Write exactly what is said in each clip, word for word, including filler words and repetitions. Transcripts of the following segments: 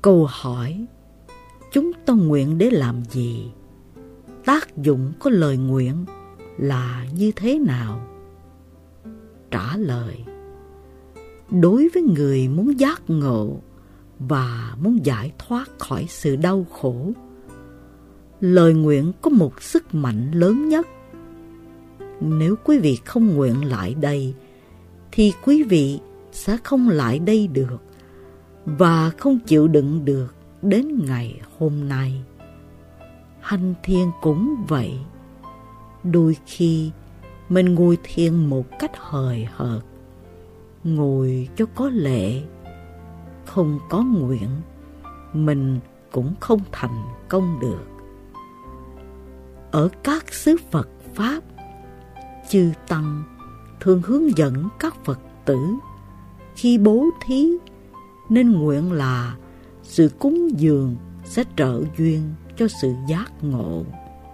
Câu hỏi chúng ta nguyện để làm gì, tác dụng của lời nguyện là như thế nào? Trả lời: đối với người muốn giác ngộ và muốn giải thoát khỏi sự đau khổ, lời nguyện có một sức mạnh lớn nhất. Nếu quý vị không nguyện lại đây, thì quý vị sẽ không lại đây được và không chịu đựng được đến ngày hôm nay. Hành thiền cũng vậy. Đôi khi mình ngồi thiền một cách hời hợt, ngồi cho có lệ, không có nguyện, mình cũng không thành công được. Ở các xứ Phật Pháp, chư Tăng thường hướng dẫn các Phật tử khi bố thí nên nguyện là sự cúng dường sẽ trợ duyên cho sự giác ngộ.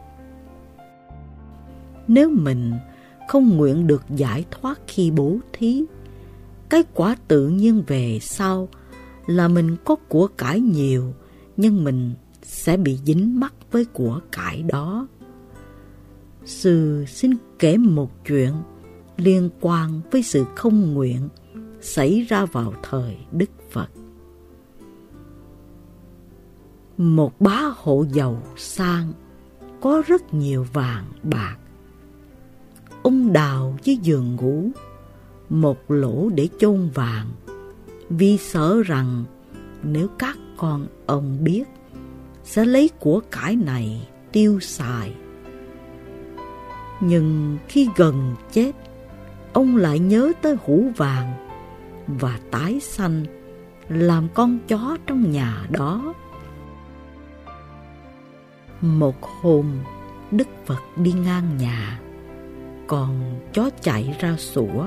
Nếu mình không nguyện được giải thoát khi bố thí, cái quả tự nhiên về sau là mình có của cải nhiều, nhưng mình sẽ bị dính mắc với của cải đó. Sư xin kể một chuyện liên quan với sự không nguyện xảy ra vào thời Đức Phật. Một bá hộ giàu sang có rất nhiều vàng bạc. Ông đào dưới giường ngủ một lỗ để chôn vàng, vì sợ rằng nếu các con ông biết sẽ lấy của cải này tiêu xài. Nhưng khi gần chết, ông lại nhớ tới hũ vàng và tái sanh làm con chó trong nhà đó. Một hôm, Đức Phật đi ngang nhà, còn chó chạy ra sủa.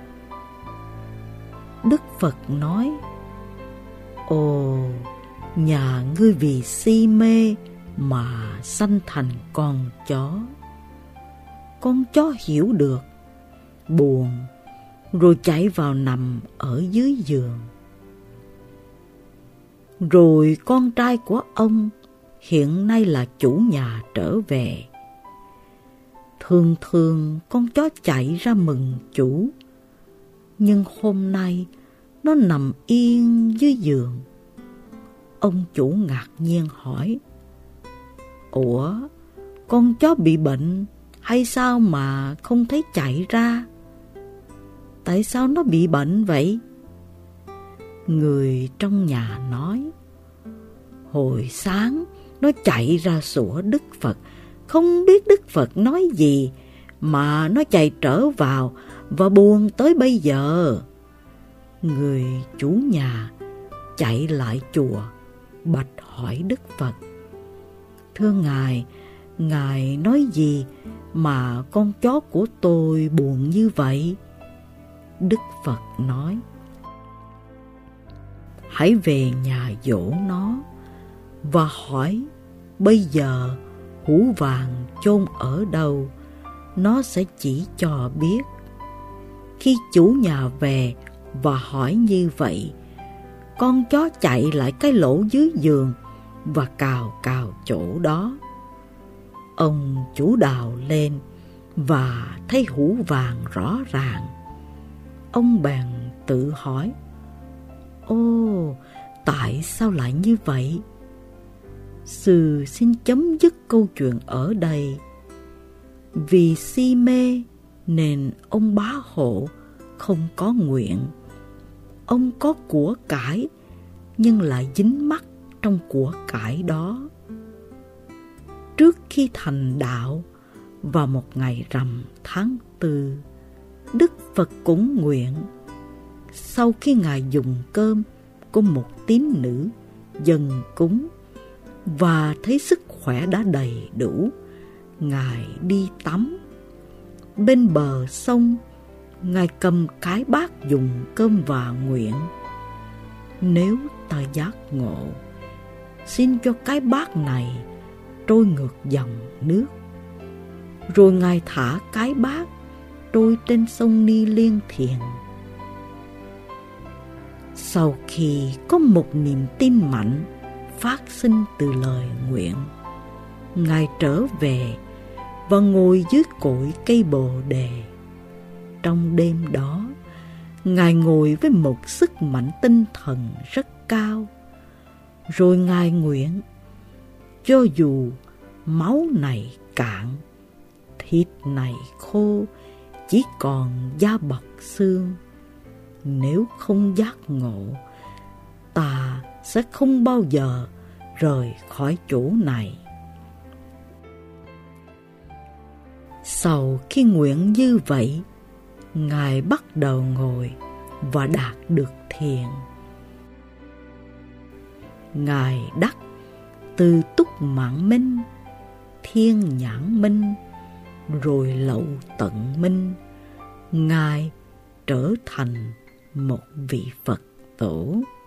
Đức Phật nói: ồ, nhà ngươi vì si mê mà sanh thành con chó. Con chó hiểu được, buồn, rồi chạy vào nằm ở dưới giường. Rồi con trai của ông hiện nay là chủ nhà trở về. Thường thường con chó chạy ra mừng chủ, nhưng hôm nay nó nằm yên dưới giường. Ông chủ ngạc nhiên hỏi: ủa, con chó bị bệnh hay sao mà không thấy chạy ra? Tại sao nó bị bệnh vậy? Người trong nhà nói: hồi sáng nó chạy ra sủa Đức Phật, không biết Đức Phật nói gì mà nó chạy trở vào và buồn tới bây giờ. Người chủ nhà chạy lại chùa bạch hỏi Đức Phật: thưa Ngài, Ngài nói gì mà con chó của tôi buồn như vậy? Đức Phật nói: hãy về nhà dỗ nó và hỏi bây giờ hũ vàng chôn ở đâu, nó sẽ chỉ cho biết. Khi chủ nhà về và hỏi như vậy, con chó chạy lại cái lỗ dưới giường và cào cào chỗ đó. Ông chủ đào lên và thấy hũ vàng rõ ràng. Ông bèn tự hỏi: ô, tại sao lại như vậy? Sư xin chấm dứt câu chuyện ở đây. Vì si mê nên ông bá hộ không có nguyện. Ông có của cải nhưng lại dính mắc trong của cải đó. Trước khi thành đạo, vào một ngày rằm tháng tư, Đức Phật cũng nguyện. Sau khi Ngài dùng cơm của một tín nữ dâng cúng và thấy sức khỏe đã đầy đủ, Ngài đi tắm. Bên bờ sông, Ngài cầm cái bát dùng cơm và nguyện: nếu ta giác ngộ, xin cho cái bát này trôi ngược dòng nước. Rồi Ngài thả cái bát trôi trên sông Ni Liên Thiền. Sau khi có một niềm tin mạnh phát sinh từ lời nguyện, Ngài trở về và ngồi dưới cội cây bồ đề. Trong đêm đó, Ngài ngồi với một sức mạnh tinh thần rất cao. Rồi Ngài nguyện, cho dù máu này cạn, thịt này khô, chỉ còn da bọc xương, nếu không giác ngộ, ta sẽ không bao giờ rời khỏi chỗ này. Sau khi nguyện như vậy, Ngài bắt đầu ngồi và đạt được thiền. Ngài đắc từ túc mạng minh, thiên nhãn minh, rồi lậu tận minh. Ngài trở thành một vị Phật tổ.